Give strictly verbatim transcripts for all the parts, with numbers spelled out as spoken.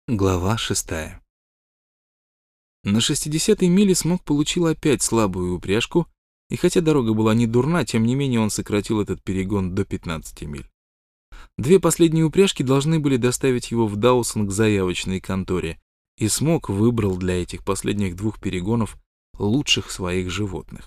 Глава шестая. На шестидесятой миле Смок получил опять слабую упряжку, и хотя дорога была не дурна, тем не менее он сократил этот перегон до пятнадцати миль. Две последние упряжки должны были доставить его в Даусон к заявочной конторе, и Смок выбрал для этих последних двух перегонов лучших своих животных.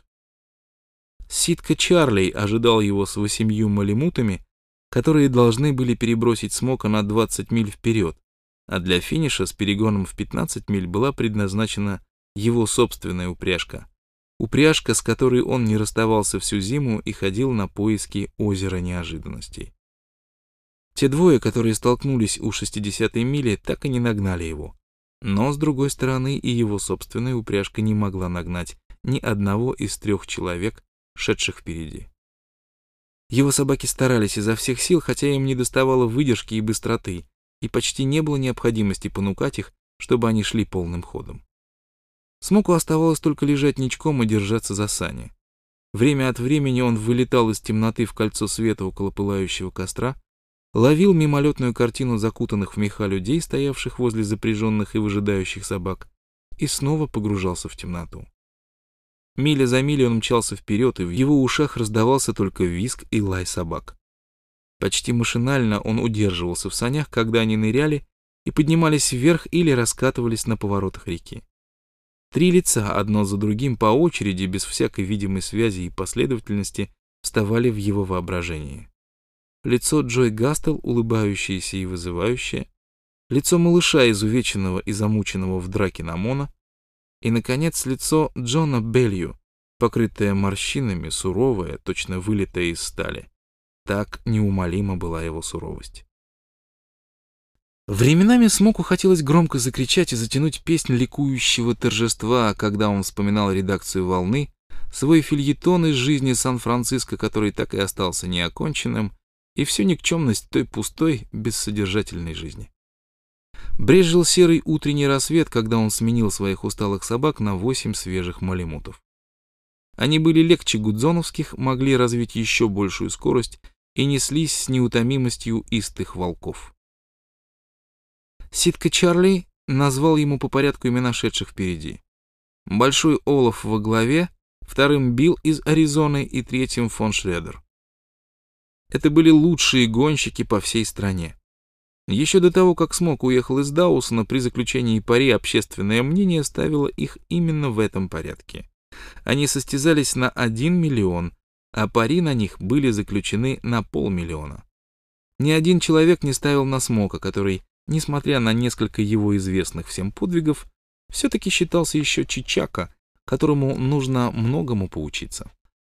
Ситка Чарли ожидал его с восемью малемутами, которые должны были перебросить Смока на двадцать миль вперед, а для финиша с перегоном в пятнадцать миль была предназначена его собственная упряжка. Упряжка, с которой он не расставался всю зиму и ходил на поиски озера неожиданностей. Те двое, которые столкнулись у шестидесятой мили, так и не нагнали его. Но, с другой стороны, и его собственная упряжка не могла нагнать ни одного из трех человек, шедших впереди. Его собаки старались изо всех сил, хотя им недоставало выдержки и быстроты, и почти не было необходимости понукать их, чтобы они шли полным ходом. Смоку оставалось только лежать ничком и держаться за сани. Время от времени он вылетал из темноты в кольцо света около пылающего костра, ловил мимолетную картину закутанных в меха людей, стоявших возле запряженных и выжидающих собак, и снова погружался в темноту. Миля за милей он мчался вперед, и в его ушах раздавался только визг и лай собак. Почти машинально он удерживался в санях, когда они ныряли и поднимались вверх или раскатывались на поворотах реки. Три лица, одно за другим по очереди, без всякой видимой связи и последовательности, вставали в его воображении. Лицо Джой Гастел, улыбающееся и вызывающее, лицо малыша, изувеченного и замученного в драке на Моно, и, наконец, лицо Джона Белью, покрытое морщинами, суровое, точно вылитое из стали. Так неумолима была его суровость. Временами Смоку хотелось громко закричать и затянуть песнь ликующего торжества, когда он вспоминал редакцию «Волны», свой фельетон из жизни Сан-Франциско, который так и остался неоконченным, и всю никчемность той пустой, бессодержательной жизни. Брезжил серый утренний рассвет, когда он сменил своих усталых собак на восемь свежих малемутов. Они были легче гудзоновских, могли развить еще большую скорость и неслись с неутомимостью истых волков. Ситка Чарли назвал ему по порядку имена шедших впереди. Большой Олаф во главе, вторым Билл из Аризоны и третьим фон Шредер. Это были лучшие гонщики по всей стране. Еще до того, как Смок уехал из Даусона, при заключении пари общественное мнение ставило их именно в этом порядке. Они состязались на один миллион, а пари на них были заключены на полмиллиона. Ни один человек не ставил на Смока, который, несмотря на несколько его известных всем подвигов, все-таки считался еще чичака, которому нужно многому поучиться.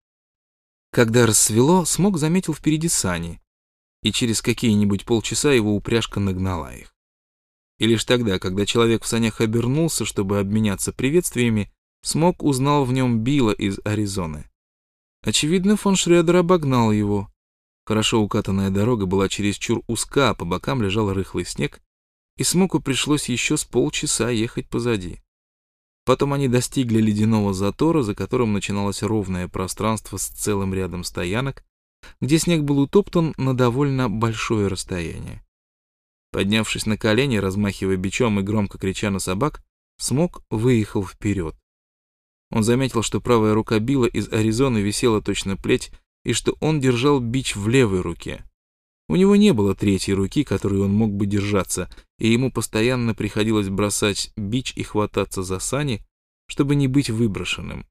Когда рассвело, Смок заметил впереди сани, и через какие-нибудь полчаса его упряжка нагнала их. И лишь тогда, когда человек в санях обернулся, чтобы обменяться приветствиями, Смок узнал в нем Билла из Аризоны. Очевидно, фон Шредер обогнал его. Хорошо укатанная дорога была чересчур узка, а по бокам лежал рыхлый снег, и Смоку пришлось еще с полчаса ехать позади. Потом они достигли ледяного затора, за которым начиналось ровное пространство с целым рядом стоянок, где снег был утоптан на довольно большое расстояние. Поднявшись на колени, размахивая бичом и громко крича на собак, Смок выехал вперед. Он заметил, что правая рука Билла из Аризоны висела точно плеть, и что он держал бич в левой руке. У него не было третьей руки, которой он мог бы держаться, и ему постоянно приходилось бросать бич и хвататься за сани, чтобы не быть выброшенным.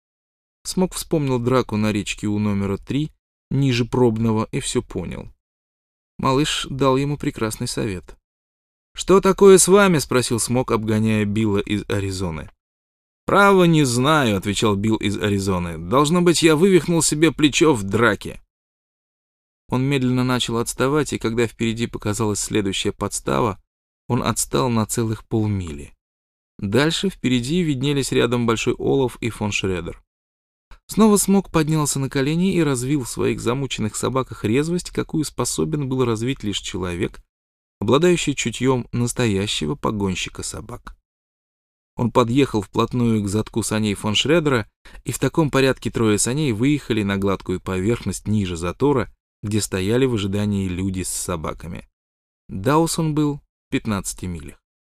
Смок вспомнил драку на речке у номера три, ниже пробного, и все понял. Малыш дал ему прекрасный совет. «Что такое с вами?» — спросил Смок, обгоняя Билла из Аризоны. «Право не знаю», — отвечал Билл из Аризоны. «Должно быть, я вывихнул себе плечо в драке». Он медленно начал отставать, и когда впереди показалась следующая подстава, он отстал на целых полмили. Дальше впереди виднелись рядом Большой Олаф и фон Шредер. Снова Смок поднялся на колени и развил в своих замученных собаках резвость, какую способен был развить лишь человек, обладающий чутьем настоящего погонщика собак. Он подъехал вплотную к задку саней фон Шредера, и в таком порядке трое саней выехали на гладкую поверхность ниже затора, где стояли в ожидании люди с собаками. Даусон был в пятнадцати милях.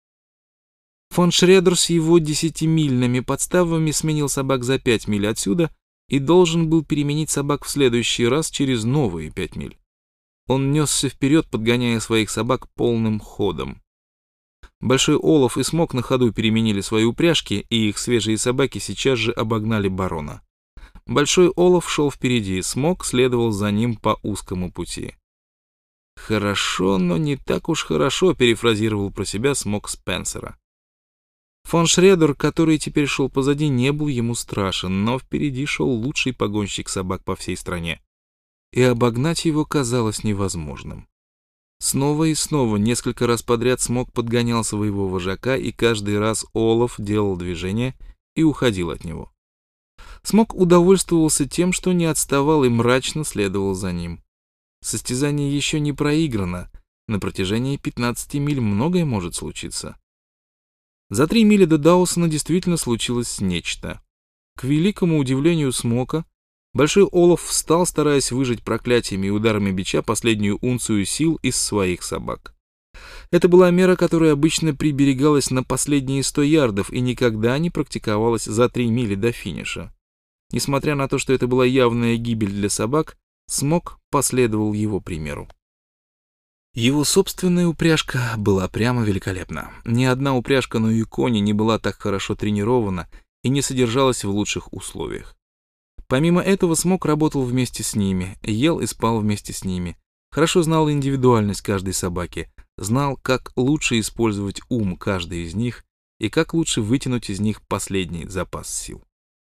Фон Шредер с его десятимильными подставами сменил собак за пять миль отсюда и должен был переменить собак в следующий раз через новые пять миль. Он несся вперед, подгоняя своих собак полным ходом. Большой Олаф и Смок на ходу переменили свои упряжки, и их свежие собаки сейчас же обогнали барона. Большой Олаф шел впереди, Смок следовал за ним по узкому пути. «Хорошо, но не так уж хорошо», — перефразировал про себя Смок Спенсера. Фон Шредер, который теперь шел позади, не был ему страшен, но впереди шел лучший погонщик собак по всей стране, и обогнать его казалось невозможным. Снова и снова, несколько раз подряд Смок подгонял своего вожака, и каждый раз Олаф делал движение и уходил от него. Смок удовольствовался тем, что не отставал и мрачно следовал за ним. Состязание еще не проиграно, на протяжении пятнадцати миль многое может случиться. За три мили до Даусона действительно случилось нечто. К великому удивлению Смока, Большой Олаф встал, стараясь выжать проклятиями и ударами бича последнюю унцию сил из своих собак. Это была мера, которая обычно приберегалась на последние сто ярдов и никогда не практиковалась за три мили до финиша. Несмотря на то, что это была явная гибель для собак, Смок последовал его примеру. Его собственная упряжка была прямо великолепна. Ни одна упряжка на Юконе не была так хорошо тренирована и не содержалась в лучших условиях. Помимо этого, Смок работал вместе с ними, ел и спал вместе с ними, хорошо знал индивидуальность каждой собаки, знал, как лучше использовать ум каждой из них и как лучше вытянуть из них последний запас сил.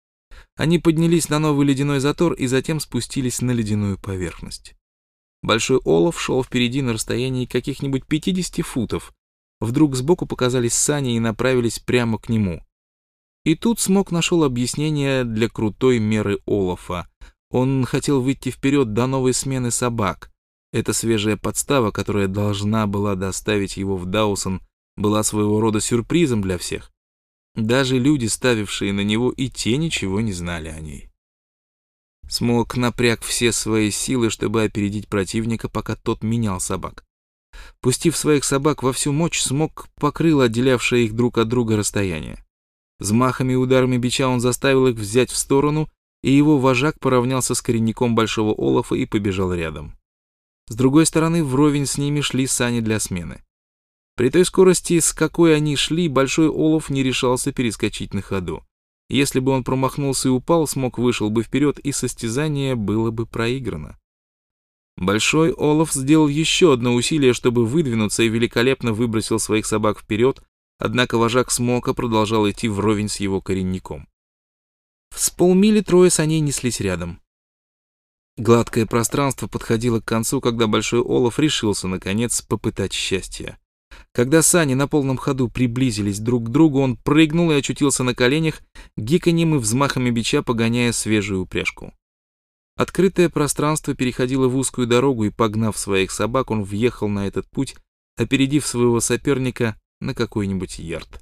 Они поднялись на новый ледяной затор и затем спустились на ледяную поверхность. Большой Олаф шел впереди на расстоянии каких-нибудь пятидесяти футов. Вдруг сбоку показались сани и направились прямо к нему. И тут Смок нашел объяснение для крутой меры Олафа. Он хотел выйти вперед до новой смены собак. Эта свежая подстава, которая должна была доставить его в Даусон, была своего рода сюрпризом для всех. Даже люди, ставившие на него, и те ничего не знали о ней. Смок напряг все свои силы, чтобы опередить противника, пока тот менял собак. Пустив своих собак во всю мощь, Смок покрыл отделявшее их друг от друга расстояние. Взмахами и ударами бича он заставил их взять в сторону, и его вожак поравнялся с коренником Большого Олафа и побежал рядом. С другой стороны, вровень с ними шли сани для смены. При той скорости, с какой они шли, Большой Олаф не решался перескочить на ходу. Если бы он промахнулся и упал, Смок вышел бы вперед, и состязание было бы проиграно. Большой Олаф сделал еще одно усилие, чтобы выдвинуться, и великолепно выбросил своих собак вперед, однако вожак Смока продолжал идти вровень с его коренником. С полмили трое саней неслись рядом. Гладкое пространство подходило к концу, когда Большой Олаф решился, наконец, попытать счастье. Когда сани на полном ходу приблизились друг к другу, он прыгнул и очутился на коленях, гиканьем и взмахами бича погоняя свежую упряжку. Открытое пространство переходило в узкую дорогу, и, погнав своих собак, он въехал на этот путь, опередив своего соперника на какой-нибудь ярд.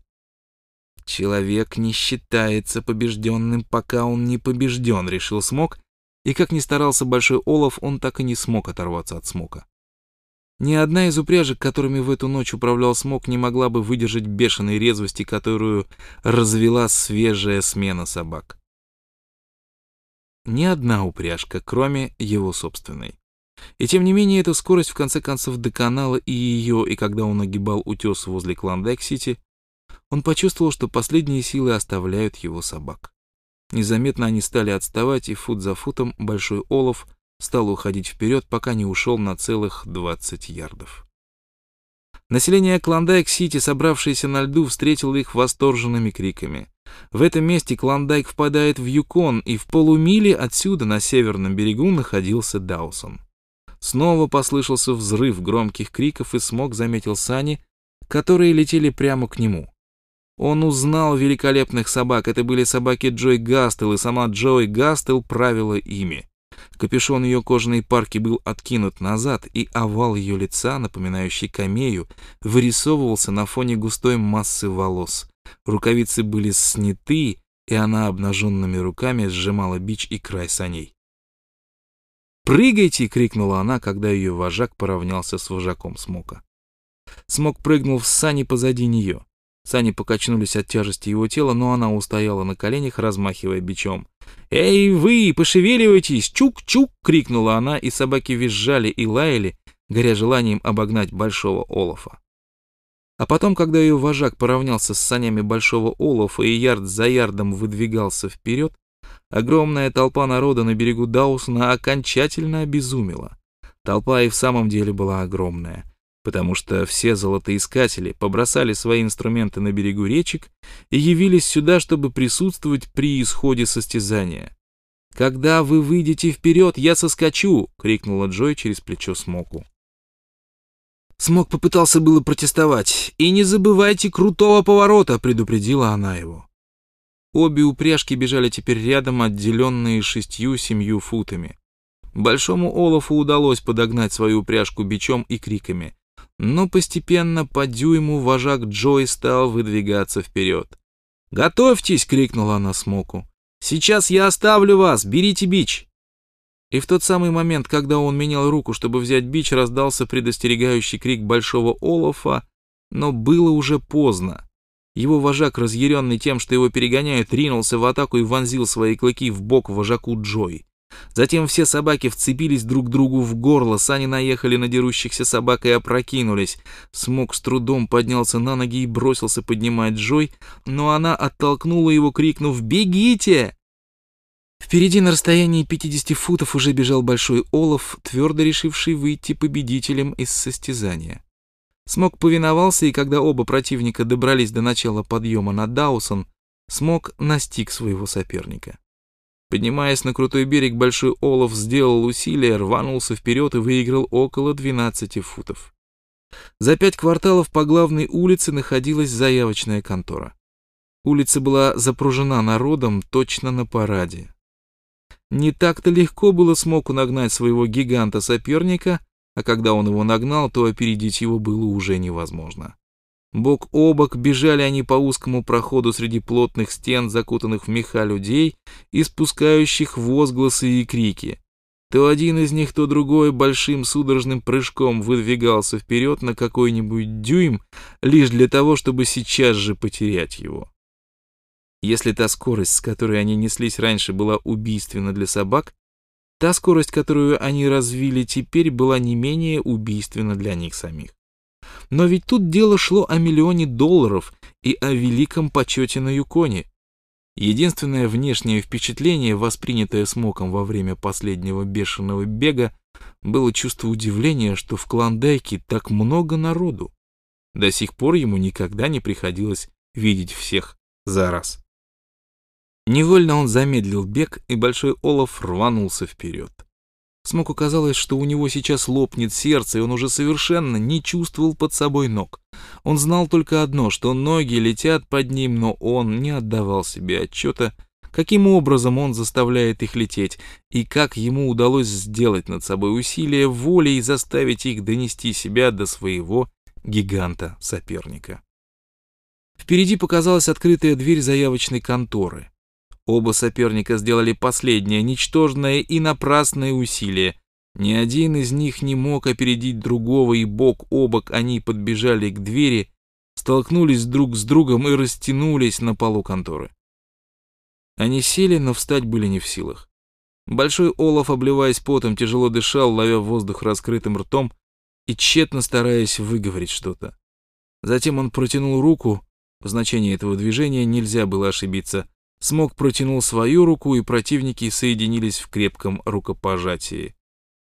«Человек не считается побежденным, пока он не побежден», — решил Смок, и как ни старался Большой Олаф, он так и не смог оторваться от Смока. Ни одна из упряжек, которыми в эту ночь управлял Смок, не могла бы выдержать бешеной резвости, которую развела свежая смена собак. Ни одна упряжка, кроме его собственной. И тем не менее, эта скорость в конце концов доконала и ее, и когда он огибал утес возле Клондайк-Сити, он почувствовал, что последние силы оставляют его собак. Незаметно они стали отставать, и фут за футом Большой Олаф стал уходить вперед, пока не ушел на целых двадцать ярдов. Население Клондайк-Сити, собравшееся на льду, встретило их восторженными криками. В этом месте Клондайк впадает в Юкон, и в полумиле отсюда на северном берегу находился Даусон. Снова послышался взрыв громких криков, и Смок заметил сани, которые летели прямо к нему. Он узнал великолепных собак. Это были собаки Джой Гастел, и сама Джой Гастел правила ими. Капюшон ее кожаной парки был откинут назад, и овал ее лица, напоминающий камею, вырисовывался на фоне густой массы волос. Рукавицы были сняты, и она обнаженными руками сжимала бич и край саней. «Прыгайте!» — крикнула она, когда ее вожак поравнялся с вожаком Смока. Смок прыгнул в сани позади нее. Сани покачнулись от тяжести его тела, но она устояла на коленях, размахивая бичом. «Эй, вы, пошевеливайтесь! Чук-чук!» — крикнула она, и собаки визжали и лаяли, горя желанием обогнать большого олафа. А потом, когда ее вожак поравнялся с санями большого олафа и ярд за ярдом выдвигался вперед, огромная толпа народа на берегу Даусона окончательно обезумела. Толпа и в самом деле была огромная, потому что все золотоискатели побросали свои инструменты на берегу речек и явились сюда, чтобы присутствовать при исходе состязания. «Когда вы выйдете вперед, я соскочу!» — крикнула Джой через плечо Смоку. Смок попытался было протестовать. «И не забывайте крутого поворота!» — предупредила она его. Обе упряжки бежали теперь рядом, отделенные шестью-семью футами. Большому олафу удалось подогнать свою упряжку бичом и криками, но постепенно по дюйму вожак Джой стал выдвигаться вперед. «Готовьтесь!» — крикнула она Смоку. «Сейчас я оставлю вас! Берите бич!» И в тот самый момент, когда он менял руку, чтобы взять бич, раздался предостерегающий крик большого олафа, но было уже поздно. Его вожак, разъяренный тем, что его перегоняют, ринулся в атаку и вонзил свои клыки в бок вожаку Джой. Затем все собаки вцепились друг другу в горло, сани наехали на дерущихся собак и опрокинулись. Смок с трудом поднялся на ноги и бросился поднимать Джой, но она оттолкнула его, крикнув «Бегите!». Впереди на расстоянии пятидесяти футов уже бежал большой олаф, твердо решивший выйти победителем из состязания. Смок повиновался, и когда оба противника добрались до начала подъема на Даусон, Смок настиг своего соперника. Поднимаясь на крутой берег, большой олаф сделал усилие, рванулся вперед и выиграл около двенадцати футов. За пять кварталов по главной улице находилась заявочная контора. Улица была запружена народом точно на параде. Не так-то легко было Смоку нагнать своего гиганта-соперника, а когда он его нагнал, то опередить его было уже невозможно. Бок о бок бежали они по узкому проходу среди плотных стен, закутанных в меха людей, испускающих возгласы и крики. То один из них, то другой большим судорожным прыжком выдвигался вперед на какой-нибудь дюйм, лишь для того, чтобы сейчас же потерять его. Если та скорость, с которой они неслись раньше, была убийственна для собак, та скорость, которую они развили теперь, была не менее убийственна для них самих. Но ведь тут дело шло о миллионе долларов и о великом почете на Юконе. Единственное внешнее впечатление, воспринятое Смоком во время последнего бешеного бега, было чувство удивления, что в Клондайке так много народу. До сих пор ему никогда не приходилось видеть всех за раз. Невольно он замедлил бег, и большой олаф рванулся вперед. Смоку казалось, что у него сейчас лопнет сердце, и он уже совершенно не чувствовал под собой ног. Он знал только одно, что ноги летят под ним, но он не отдавал себе отчета, каким образом он заставляет их лететь, и как ему удалось сделать над собой усилие волей и заставить их донести себя до своего гиганта-соперника. Впереди показалась открытая дверь заявочной конторы. Оба соперника сделали последнее, ничтожное и напрасное усилие. Ни один из них не мог опередить другого, и бок о бок они подбежали к двери, столкнулись друг с другом и растянулись на полу конторы. Они сели, но встать были не в силах. Большой олаф, обливаясь потом, тяжело дышал, ловя воздух раскрытым ртом и тщетно стараясь выговорить что-то. Затем он протянул руку, в значении этого движения нельзя было ошибиться. Смок протянул свою руку, и противники соединились в крепком рукопожатии.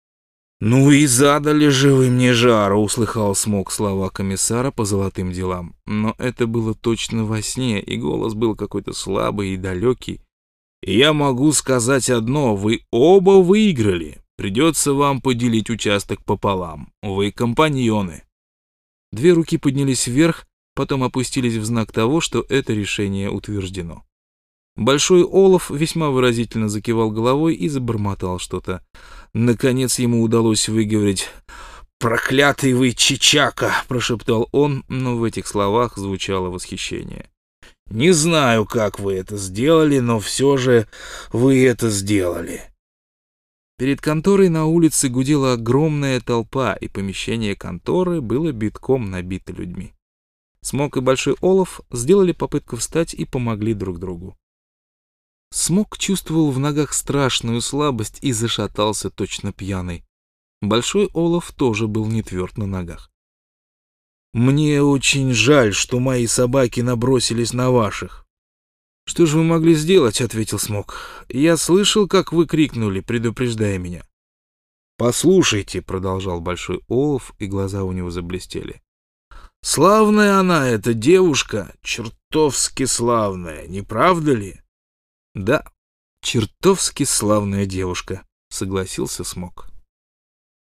«Ну и задали же вы мне жару!» — услыхал Смок слова комиссара по золотым делам. Но это было точно во сне, и голос был какой-то слабый и далекий. «И я могу сказать одно: вы оба выиграли. Придется вам поделить участок пополам. Вы компаньоны». Две руки поднялись вверх, потом опустились в знак того, что это решение утверждено. Большой олаф весьма выразительно закивал головой и забормотал что-то. Наконец ему удалось выговорить: «Проклятый вы чичака!» — прошептал он, но в этих словах звучало восхищение. «Не знаю, как вы это сделали, но все же вы это сделали». Перед конторой на улице гудела огромная толпа, и помещение конторы было битком набито людьми. Смок и Большой Олаф сделали попытку встать и помогли друг другу. Смок чувствовал в ногах страшную слабость и зашатался точно пьяный. Большой Олаф тоже был не тверд на ногах. «Мне очень жаль, что мои собаки набросились на ваших». «Что же вы могли сделать?» — ответил Смок. «Я слышал, как вы крикнули, предупреждая меня». «Послушайте», — продолжал Большой Олаф, и глаза у него заблестели. «Славная она, эта девушка, чертовски славная, не правда ли?» «Да, чертовски славная девушка», — согласился Смок.